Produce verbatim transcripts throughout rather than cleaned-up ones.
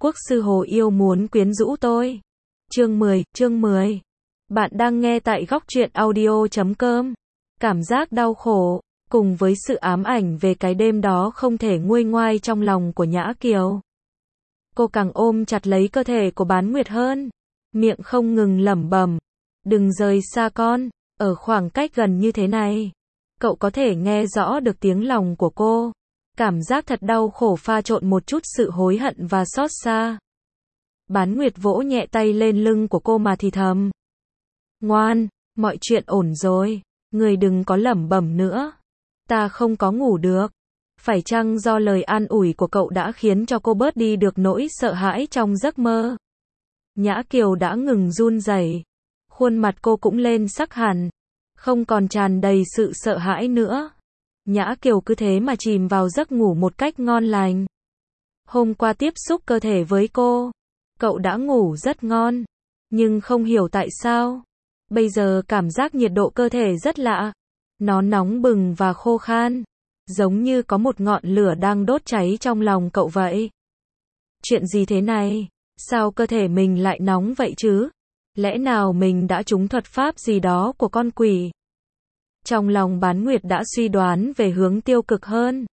Quốc sư Hồ Yêu muốn quyến rũ tôi. Chương mười, chương mười. Bạn đang nghe tại góc truyện audio chấm com. Cảm giác đau khổ, cùng với sự ám ảnh về cái đêm đó không thể nguôi ngoai trong lòng của Nhã Kiều. Cô càng ôm chặt lấy cơ thể của Bán Nguyệt hơn, miệng không ngừng lẩm bẩm, đừng rời xa con, ở khoảng cách gần như thế này. Cậu có thể nghe rõ được tiếng lòng của cô. Cảm giác thật đau khổ pha trộn một chút sự hối hận và xót xa. Bán Nguyệt vỗ nhẹ tay lên lưng của cô mà thì thầm. Ngoan, mọi chuyện ổn rồi, người đừng có lẩm bẩm nữa. Ta không có ngủ được. Phải chăng do lời an ủi của cậu đã khiến cho cô bớt đi được nỗi sợ hãi trong giấc mơ? Nhã Kiều đã ngừng run rẩy, khuôn mặt cô cũng lên sắc hẳn, không còn tràn đầy sự sợ hãi nữa. Nhã Kiều cứ thế mà chìm vào giấc ngủ một cách ngon lành. Hôm qua tiếp xúc cơ thể với cô, cậu đã ngủ rất ngon, nhưng không hiểu tại sao, bây giờ cảm giác nhiệt độ cơ thể rất lạ. Nó nóng bừng và khô khan, giống như có một ngọn lửa đang đốt cháy trong lòng cậu vậy. Chuyện gì thế này? Sao cơ thể mình lại nóng vậy chứ? Lẽ nào mình đã trúng thuật pháp gì đó của con quỷ? Trong lòng Bán Nguyệt đã suy đoán về hướng tiêu cực hơn.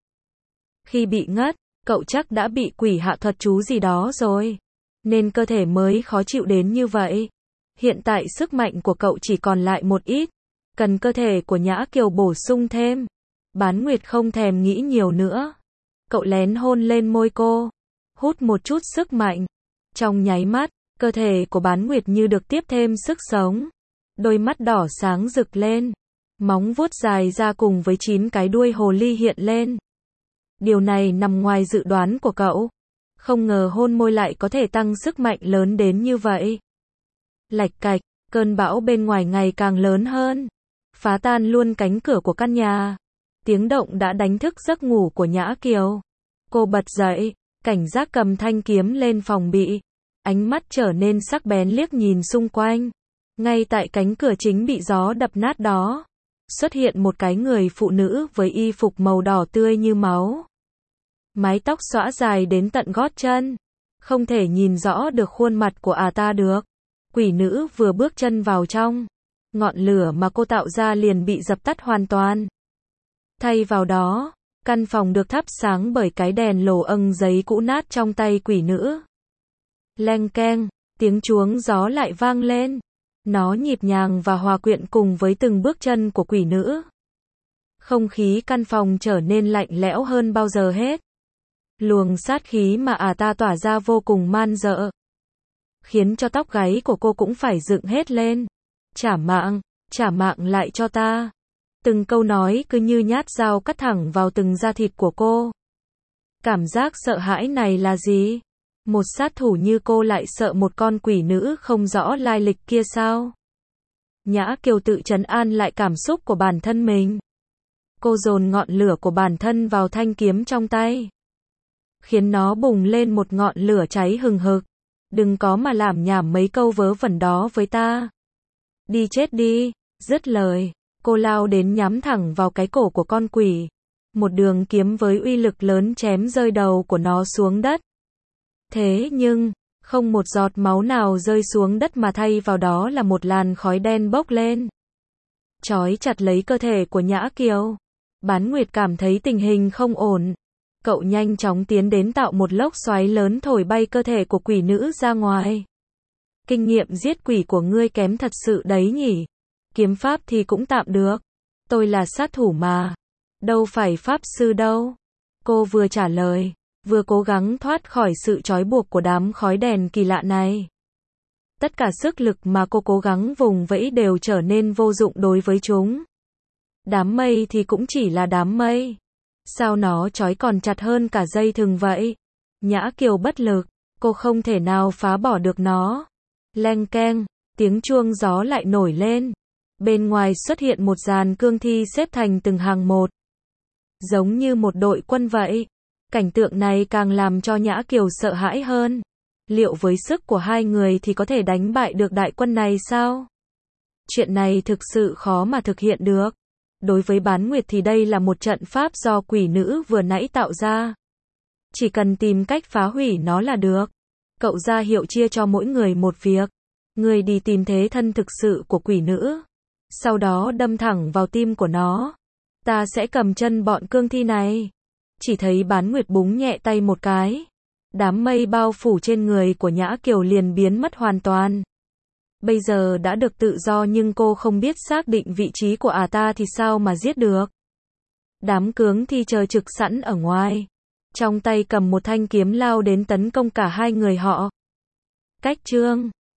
Khi bị ngất, cậu chắc đã bị quỷ hạ thuật chú gì đó rồi, nên cơ thể mới khó chịu đến như vậy. Hiện tại sức mạnh của cậu chỉ còn lại một ít, cần cơ thể của Nhã Kiều bổ sung thêm. Bán Nguyệt không thèm nghĩ nhiều nữa. Cậu lén hôn lên môi cô, hút một chút sức mạnh. Trong nháy mắt, cơ thể của Bán Nguyệt như được tiếp thêm sức sống. Đôi mắt đỏ sáng rực lên, móng vuốt dài ra cùng với chín cái đuôi hồ ly hiện lên. Điều này nằm ngoài dự đoán của cậu. Không ngờ hôn môi lại có thể tăng sức mạnh lớn đến như vậy. Lạch cạch, cơn bão bên ngoài ngày càng lớn hơn, phá tan luôn cánh cửa của căn nhà. Tiếng động đã đánh thức giấc ngủ của Nhã Kiều. Cô bật dậy, cảnh giác cầm thanh kiếm lên phòng bị. Ánh mắt trở nên sắc bén liếc nhìn xung quanh. Ngay tại cánh cửa chính bị gió đập nát đó, xuất hiện một cái người phụ nữ với y phục màu đỏ tươi như máu. Mái tóc xõa dài đến tận gót chân, không thể nhìn rõ được khuôn mặt của ả ta được. Quỷ nữ vừa bước chân vào trong, ngọn lửa mà cô tạo ra liền bị dập tắt hoàn toàn. Thay vào đó, căn phòng được thắp sáng bởi cái đèn lồ âng giấy cũ nát trong tay quỷ nữ. Leng keng, tiếng chuông gió lại vang lên. Nó nhịp nhàng và hòa quyện cùng với từng bước chân của quỷ nữ. Không khí căn phòng trở nên lạnh lẽo hơn bao giờ hết. Luồng sát khí mà ả ta tỏa ra vô cùng man dợ, khiến cho tóc gáy của cô cũng phải dựng hết lên. Trả mạng, trả mạng lại cho ta. Từng câu nói cứ như nhát dao cắt thẳng vào từng da thịt của cô. Cảm giác sợ hãi này là gì? Một sát thủ như cô lại sợ một con quỷ nữ không rõ lai lịch kia sao? Nhã Kiều tự trấn an lại cảm xúc của bản thân mình. Cô dồn ngọn lửa của bản thân vào thanh kiếm trong tay, khiến nó bùng lên một ngọn lửa cháy hừng hực. Đừng có mà lảm nhảm mấy câu vớ vẩn đó với ta. Đi chết đi. Dứt lời, cô lao đến nhắm thẳng vào cái cổ của con quỷ. Một đường kiếm với uy lực lớn chém rơi đầu của nó xuống đất. Thế nhưng, không một giọt máu nào rơi xuống đất mà thay vào đó là một làn khói đen bốc lên, trói chặt lấy cơ thể của Nhã Kiều. Bán Nguyệt cảm thấy tình hình không ổn. Cậu nhanh chóng tiến đến tạo một lốc xoáy lớn thổi bay cơ thể của quỷ nữ ra ngoài. Kinh nghiệm giết quỷ của ngươi kém thật sự đấy nhỉ? Kiếm pháp thì cũng tạm được. Tôi là sát thủ mà, đâu phải pháp sư đâu. Cô vừa trả lời, vừa cố gắng thoát khỏi sự trói buộc của đám khói đèn kỳ lạ này. Tất cả sức lực mà cô cố gắng vùng vẫy đều trở nên vô dụng đối với chúng. Đám mây thì cũng chỉ là đám mây. Sao nó trói còn chặt hơn cả dây thừng vậy? Nhã Kiều bất lực, cô không thể nào phá bỏ được nó. Leng keng, tiếng chuông gió lại nổi lên. Bên ngoài xuất hiện một dàn cương thi xếp thành từng hàng một, giống như một đội quân vậy. Cảnh tượng này càng làm cho Nhã Kiều sợ hãi hơn. Liệu với sức của hai người thì có thể đánh bại được đại quân này sao? Chuyện này thực sự khó mà thực hiện được. Đối với Bán Nguyệt thì đây là một trận pháp do quỷ nữ vừa nãy tạo ra. Chỉ cần tìm cách phá hủy nó là được. Cậu ra hiệu chia cho mỗi người một việc. Người đi tìm thế thân thực sự của quỷ nữ. Sau đó đâm thẳng vào tim của nó. Ta sẽ cầm chân bọn cương thi này. Chỉ thấy Bán Nguyệt búng nhẹ tay một cái. Đám mây bao phủ trên người của Nhã Kiều liền biến mất hoàn toàn. Bây giờ đã được tự do nhưng cô không biết xác định vị trí của ả ta thì sao mà giết được. Đám cương thi chờ trực sẵn ở ngoài. Trong tay cầm một thanh kiếm lao đến tấn công cả hai người họ. Cách chương